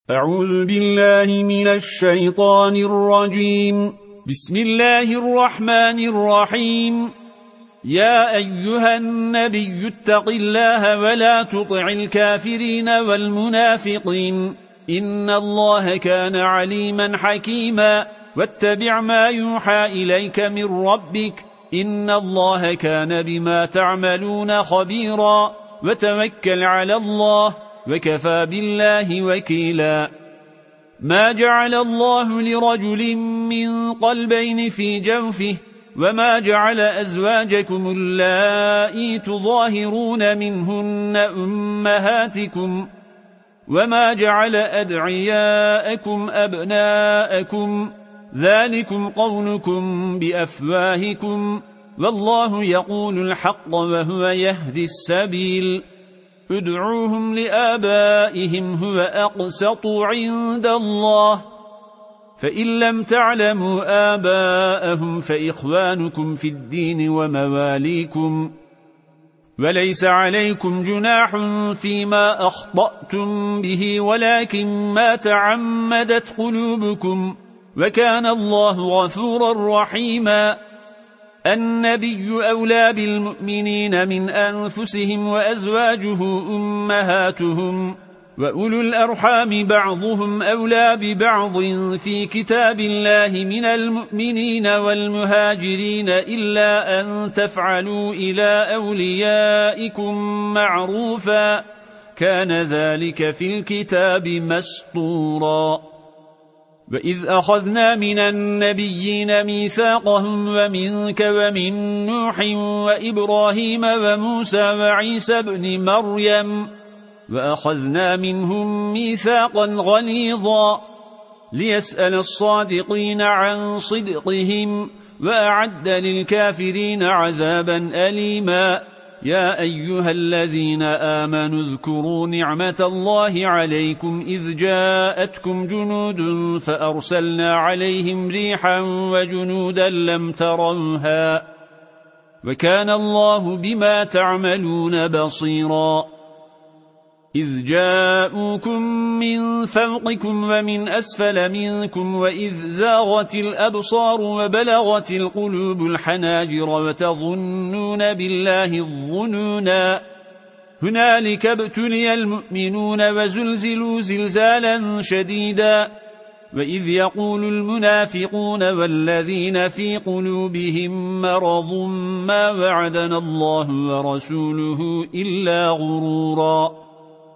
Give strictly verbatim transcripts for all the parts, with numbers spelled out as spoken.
أعوذ بالله من الشيطان الرجيم. بسم الله الرحمن الرحيم. يا أيها النبي اتق الله ولا تطع الكافرين والمنافقين إن الله كان عليما حكيما واتبع ما يوحى إليك من ربك إن الله كان بما تعملون خبيرا وتوكل على الله وكفى بالله وكيلا. ما جعل الله لرجل من قلبين في جوفه وما جعل أزواجكم اللائي تظاهرون منهن أمهاتكم وما جعل أدعياءكم أبناءكم ذلكم قولكم بأفواهكم والله يقول الحق وهو يهدي السبيل. ادعوهم لآبائهم هو أقسط عند الله فإن لم تعلموا آباءهم فإخوانكم في الدين ومواليكم وليس عليكم جناح فيما أخطأتم به ولكن ما تعمدت قلوبكم وكان الله غفورا رحيما. النبي أولى بالمؤمنين من أنفسهم وأزواجه أمهاتهم وأولو الأرحام بعضهم أولى ببعض في كتاب الله من المؤمنين والمهاجرين إلا أن تفعلوا إلى أوليائكم معروفا كان ذلك في الكتاب مسطورا. وإذ أخذنا من النبيين ميثاقهم ومنك ومن نوح وإبراهيم وموسى وعيسى بن مريم وأخذنا منهم ميثاقا غليظا ليسأل الصادقين عن صدقهم وأعد للكافرين عذابا أليما. يا أيها الذين آمنوا اذكروا نعمة الله عليكم إذ جاءتكم جنود فأرسلنا عليهم ريحا وجنودا لم تروها وكان الله بما تعملون بصيرا. إذ جاءوكم من فوقكم ومن أسفل منكم وإذ زاغت الأبصار وبلغت القلوب الحناجر وتظنون بالله الظنونا هنالك ابتلي المؤمنون وزلزلوا زلزالا شديدا. وإذ يقول المنافقون والذين في قلوبهم مرض ما وعدنا الله ورسوله إلا غرورا.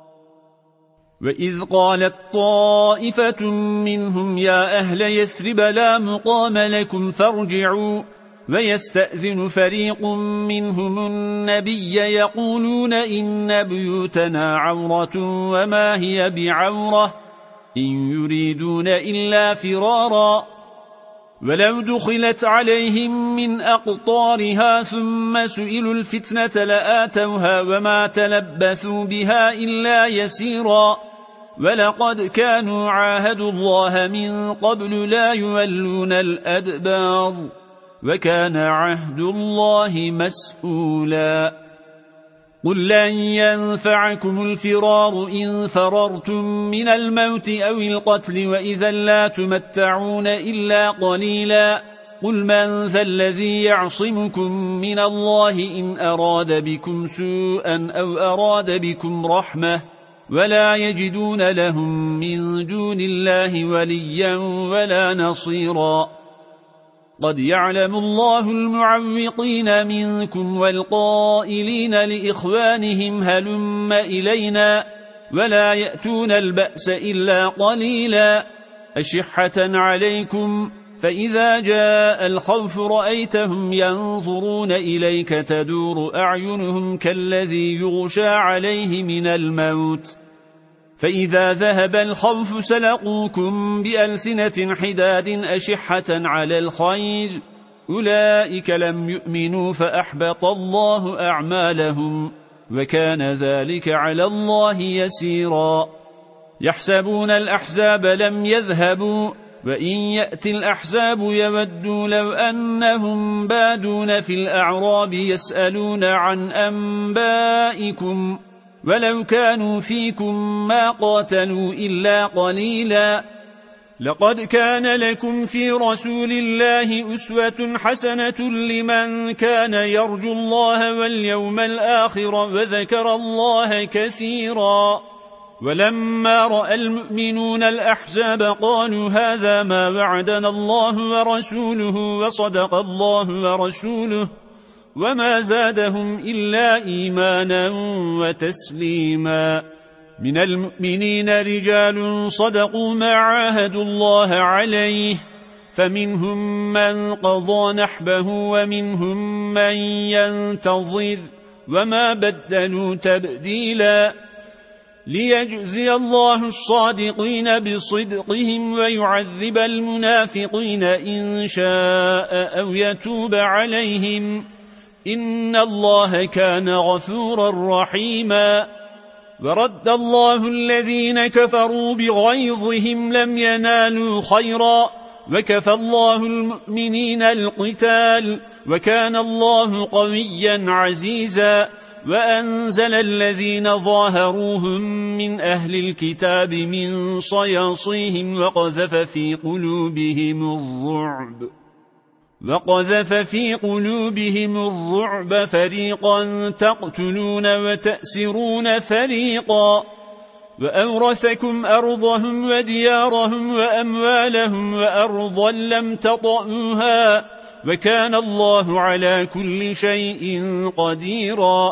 وإذ قالت طائفة منهم يا أهل يثرب لا مقام لكم فارجعوا ويستأذن فريق منهم النبي يقولون إن بيوتنا عورة وما هي بعورة إن يريدون إلا فرارا ولو دخلت عليهم من أقطارها ثم سئلوا الفتنة لآتوها وما تلبثوا بها إلا يسيرا. ولقد كانوا عاهدوا الله من قبل لا يولون الأدبار وكان عهد الله مسؤولا. قل لن ينفعكم الفرار إن فررتم من الموت أو القتل وإذا لا تمتعون إلا قليلا. قل من ذا الذي يعصمكم من الله إن أراد بكم سوءا أو أراد بكم رحمة ولا يجدون لهم من دون الله وليا ولا نصيرا. قد يعلم الله المعوقين منكم والقائلين لإخوانهم هلم إلينا ولا يأتون البأس إلا قليلا أشحة عليكم فإذا جاء الخوف رأيتهم ينظرون إليك تدور أعينهم كالذي يغشى عليه من الموت فإذا ذهب الخوف سلقوكم بألسنة حداد أشحة على الخير أولئك لم يؤمنوا فأحبط الله أعمالهم وكان ذلك على الله يسيرا. يحسبون الأحزاب لم يذهبوا وإن يأتي الأحزاب يودوا لو أنهم بادون في الأعراب يسألون عن أنبائكم ولو كانوا فيكم ما قاتلوا إلا قليلا لقد كان لكم في رسول الله أسوة حسنة لمن كان يرجو الله واليوم الآخر وذكر الله كثيرا ولما رأى المؤمنون الأحزاب قالوا هذا ما وعدنا الله ورسوله وصدق الله ورسوله وما زادهم إلا إيمانا وتسليما من المؤمنين رجال صدقوا ما عاهدوا الله عليه فمنهم من قضى نحبه ومنهم من ينتظر وما بدلوا تبديلا ليجزي الله الصادقين بصدقهم ويعذب المنافقين إن شاء أو يتوب عليهم إن الله كان غفورا رحيما ورد الله الذين كفروا بغيظهم لم ينالوا خيرا وكفى الله المؤمنين القتال وكان الله قويا عزيزا وأنزل الذين ظاهروهم من أهل الكتاب من صياصيهم وقذف في قلوبهم الرعب وقذف في قلوبهم الرعب فريقا تقتلون وتأسرون فريقا وأورثكم أرضهم وديارهم وأموالهم وأرضا لم تطئوها وكان الله على كل شيء قديرا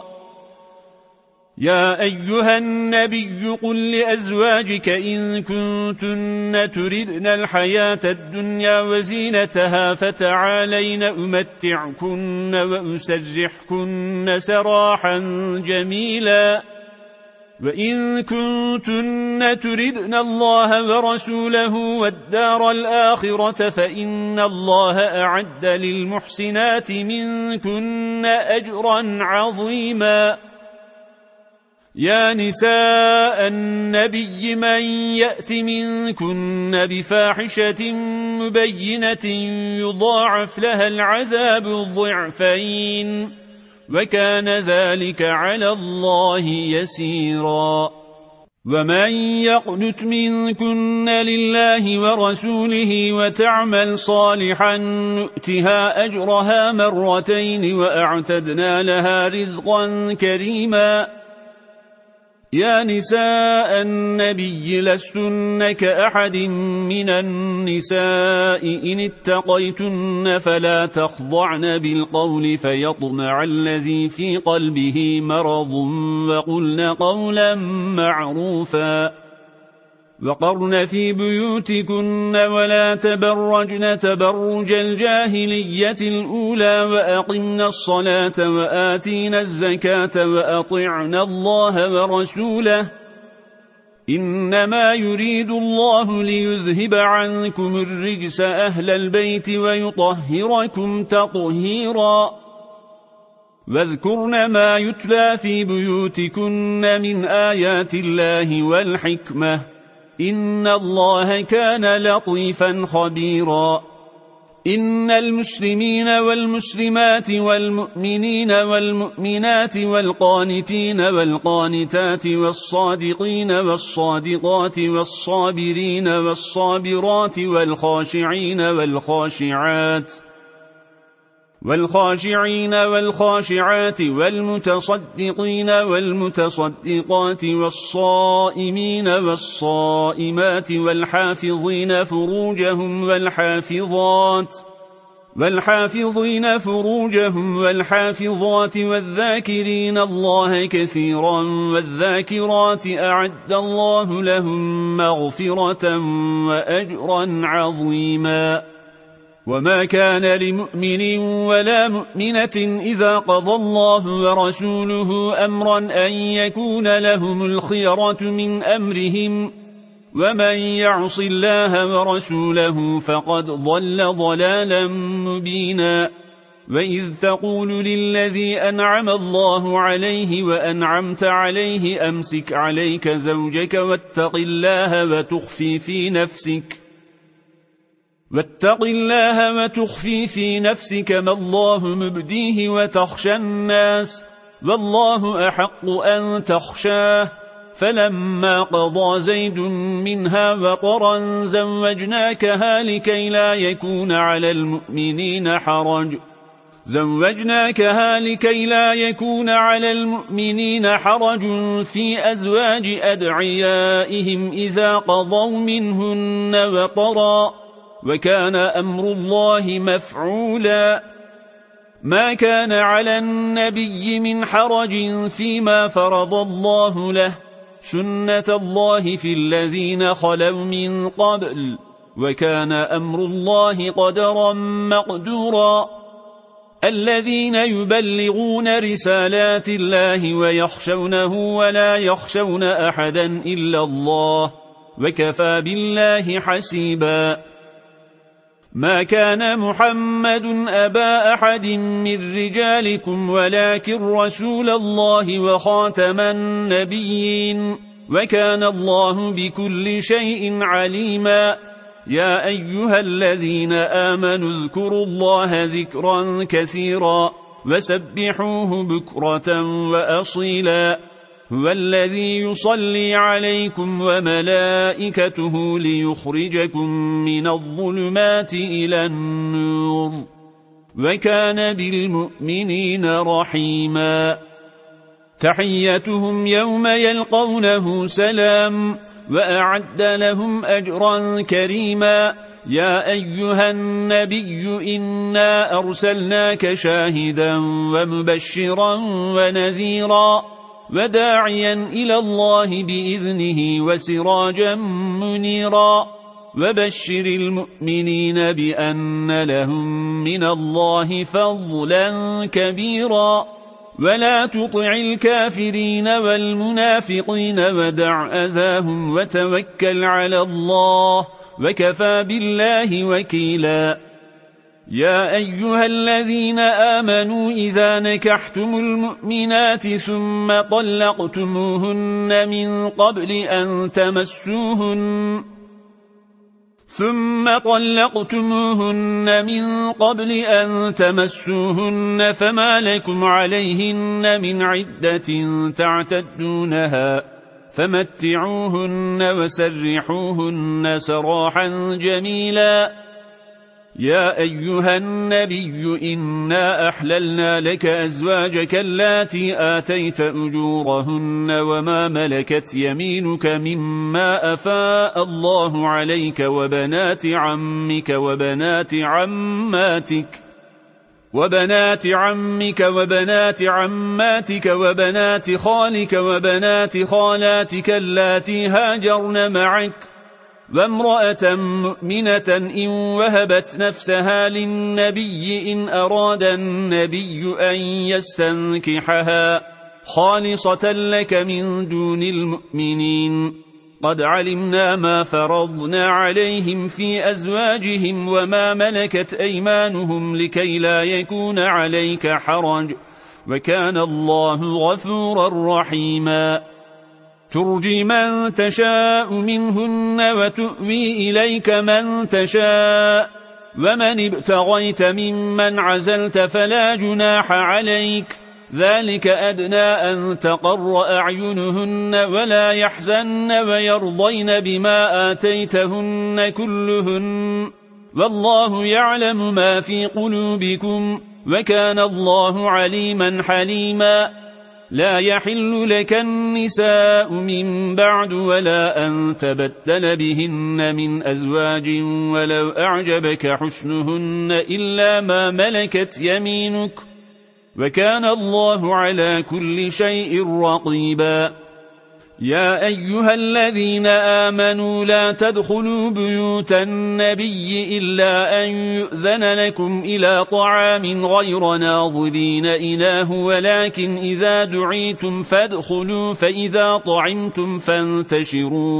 يا أيها النبي قل لأزواجك إن كنتن تردن الحياة الدنيا وزينتها فتعالين أمتعكن وأسرحكن سراحا جميلا وإن كنتن تردن الله ورسوله والدار الآخرة فإن الله أعد للمحسنات منكن أجرا عظيما يا نساء النبي من يأت منكن بفاحشة مبينة يضاعف لها العذاب ضعفين وكان ذلك على الله يسيرا ومن يقنت منكن لله ورسوله وتعمل صالحا نؤتها أجرها مرتين وأعتدنا لها رزقا كريما يا نساء النبي لستن كأحد من النساء إن اتقيتن فلا تخضعن بالقول فيطمع الذي في قلبه مرض وقلن قولا معروفا وقرن في بيوتكن ولا تبرجن تبرج الجاهلية الأولى وأقمن الصلاة وآتينا الزكاة وأطعنا الله ورسوله إنما يريد الله ليذهب عنكم الرجس أهل البيت ويطهركم تطهيرا واذكرن ما يتلى في بيوتكن من آيات الله والحكمة إن الله كان لطيفا خبيرا إن المسلمين والمسلمات والمؤمنين والمؤمنات والقانتين والقانتات والصادقين والصادقات والصابرين والصابرات والخاشعين والخاشعات والخاشعين والخاشعات والمتصدقين والمتصدقات والصائمين والصائمات والحافظين فروجهم والحافظات والحافظين فروجهم والحافظات والذاكرين الله كثيرا والذاكرات أعد الله لهم مغفرة وأجرا عظيما وما كان لمؤمن ولا مؤمنة إذا قضى الله ورسوله أمرا أن يكون لهم الخيرة من أمرهم ومن يعص الله ورسوله فقد ضل ضلالا مبينا وإذ تقول للذي أنعم الله عليه وأنعمت عليه أمسك عليك زوجك واتق الله وتخفي في نفسك واتق الله وتخفي في نفسك ما الله مبديه وتخشى الناس والله أحق أن تخشاه. فلما قضى زيد منها وطرا زوجناكها لكي لا يكون على المؤمنين حرج زوجناكها لكي لا يكون على المؤمنين حرج في أزواج أدعيائهم إذا قضوا منهن وطرا، وكان أمر الله مفعولا. ما كان على النبي من حرج فيما فرض الله له، سنة الله في الذين خلوا من قبل، وكان أمر الله قدرا مقدورا. الذين يبلغون رسالات الله ويخشونه ولا يخشون أحدا إلا الله، وكفى بالله حسيبا. ما كان محمد أبا أحد من رجالكم ولكن رسول الله وخاتم النبيين، وكان الله بكل شيء عليما. يا أيها الذين آمنوا اذكروا الله ذكرا كثيرا وسبحوه بكرة وأصيلا. هو الذي يصلي عليكم وملائكته ليخرجكم من الظلمات إلى النور، وكان بالمؤمنين رحيما. تحيتهم يوم يلقونه سلام، وأعد لهم أجرا كريما. يا أيها النبي إنا أرسلناك شاهدا ومبشرا ونذيرا وداعيا إلى الله بإذنه وسراجا منيرا، وبشر المؤمنين بأن لهم من الله فضلا كبيرا. ولا تطع الكافرين والمنافقين ودع أذاهم وتوكل على الله، وكفى بالله وكيلا. يا أيها الذين آمنوا إذا نكحتم المؤمنات ثم طلقتموهن من قبل أن تمسوهن ثم طلقتموهن من قبل أن تمسوهن فما لكم عليهن من عدة تعتدونها، فمتعوهن وسرحوهن سراحا جميلا. يا أيها النبي إنا أحللنا لك أزواجك اللاتي آتيت أجورهن وما ملكت يمينك مما أفاء الله عليك وبنات عمك وبنات عماتك وبنات عمك وبنات عماتك وبنات خالك وبنات خالاتك اللاتي هاجرن معك، وامرأة مؤمنة إن وهبت نفسها للنبي إن أراد النبي أن يستنكحها خالصة لك من دون المؤمنين. قد علمنا ما فرضنا عليهم في أزواجهم وما ملكت أيمانهم لكي لا يكون عليك حرج، وكان الله غفورا رحيما. ترجي من تشاء منهن وتؤوي إليك من تشاء، ومن ابتغيت ممن عزلت فلا جناح عليك، ذلك أدنى أن تقر أعينهن ولا يحزن ويرضين بما آتيتهن كلهن، والله يعلم ما في قلوبكم، وكان الله عليما حليما. لا يحل لك النساء من بعد ولا أن تبدل بهن من أزواج ولو أعجبك حسنهن إلا ما ملكت يمينك، وكان الله على كل شيء رقيبا. يا أيها الذين آمنوا لا تدخلوا بيوت النبي إلا أن يؤذن لكم إلى طعام غير ناظرين إناه، ولكن إذا دعيتم فادخلوا فإذا طعمتم فانتشروا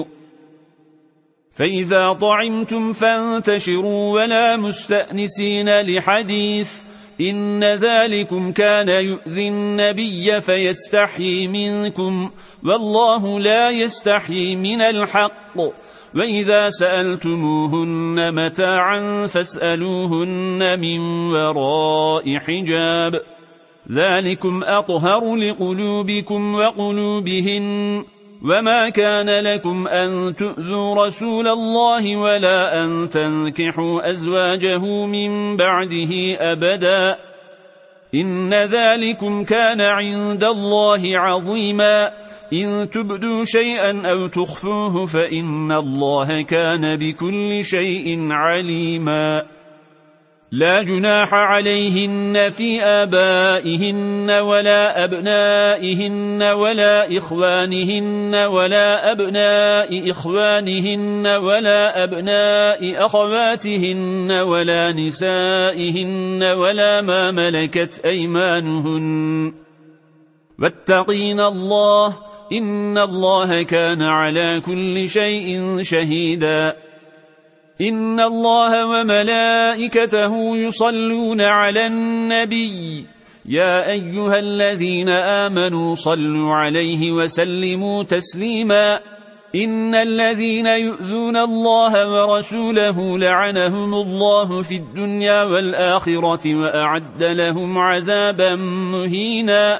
فإذا طعمتم فانتشروا ولا مستأنسين لحديث، إن ذلكم كان يؤذي النبي فيستحيي منكم، والله لا يستحيي من الحق. وإذا سألتموهن متاعا فاسألوهن من وراء حجاب، ذلكم أطهر لقلوبكم وقلوبهن وما كان لكم أن تؤذوا رسول الله ولا أن تنكحوا أزواجه من بعده أبدا إن ذلكم كان عند الله عظيما إن تبدوا شيئا أو تخفوه فإن الله كان بكل شيء عليما لا جناح عليهن في آبائهن ولا أبنائهن ولا إخوانهن ولا أبناء إخوانهن ولا أبناء أخواتهن ولا نسائهن ولا ما ملكت أيمانهن واتقين الله إن الله كان على كل شيء شهيدا إن الله وملائكته يصلون على النبي يا أيها الذين آمنوا صلوا عليه وسلموا تسليما إن الذين يؤذون الله ورسوله لعنهم الله في الدنيا والآخرة وأعد لهم عذابا مهينا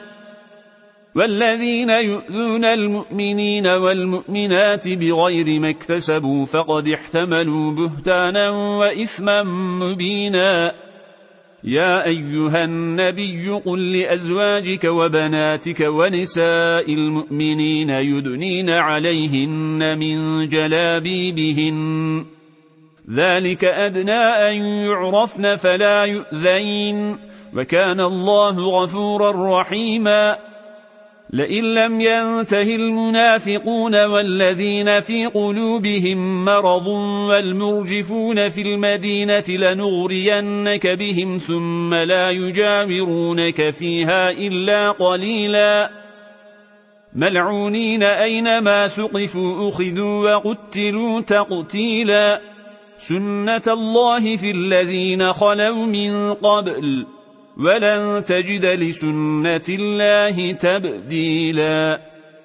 والذين يؤذون المؤمنين والمؤمنات بغير ما اكتسبوا فقد احتملوا بهتانا وإثما مبينا يا أيها النبي قل لأزواجك وبناتك ونساء المؤمنين يدنين عليهن من جلابيبهن ذلك أدنى أن يعرفن فلا يؤذين وكان الله غفورا رحيما لئن لم ينته المنافقون والذين في قلوبهم مرض والمرجفون في المدينة لنغرينك بهم ثم لا يجاورونك فيها إلا قليلا ملعونين أينما ثقفوا أخذوا وقتلوا تقتيلا سنة الله في الذين خلوا من قبل ولن تجد لسنة الله تبديلا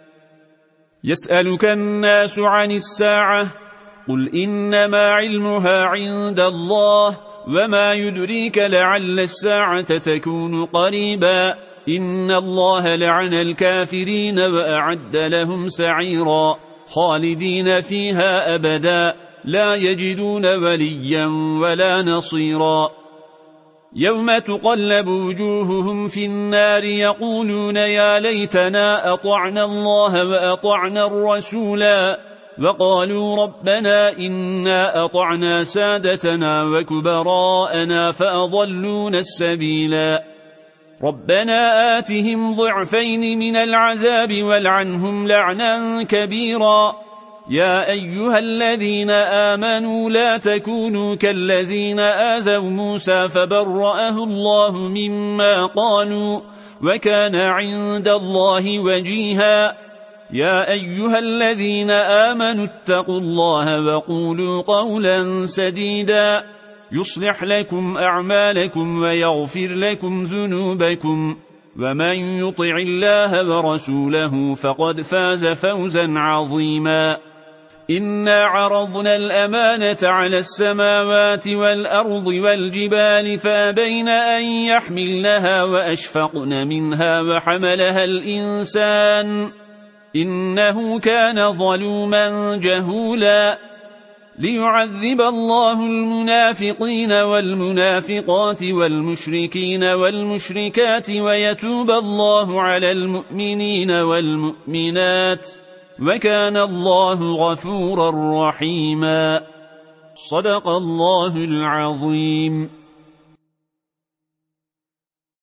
يسألك الناس عن الساعة قل إنما علمها عند الله وما يدريك لعل الساعة تكون قريبا إن الله لعن الكافرين وأعد لهم سعيرا خالدين فيها أبدا لا يجدون وليا ولا نصيرا يوم تقلب وجوههم في النار يقولون يا ليتنا أطعنا الله وأطعنا الرسولا وقالوا ربنا إنا أطعنا سادتنا وكبراءنا فأضلون السبيلا ربنا آتهم ضعفين من العذاب والعنهم لعنا كبيرا يا أيها الذين آمنوا لا تكونوا كالذين آذوا موسى فبرأه الله مما قالوا وكان عند الله وجيها يا أيها الذين آمنوا اتقوا الله وقولوا قولا سديدا يصلح لكم أعمالكم ويغفر لكم ذنوبكم ومن يطع الله ورسوله فقد فاز فوزا عظيما إنا عرضنا الأمانة على السماوات والأرض والجبال فأبين أن يحملنها وأشفقن منها وحملها الإنسان إنه كان ظلوما جهولا ليعذب الله المنافقين والمنافقات والمشركين والمشركات ويتوب الله على المؤمنين والمؤمنات وكان الله غفورا رحيما صدق الله العظيم.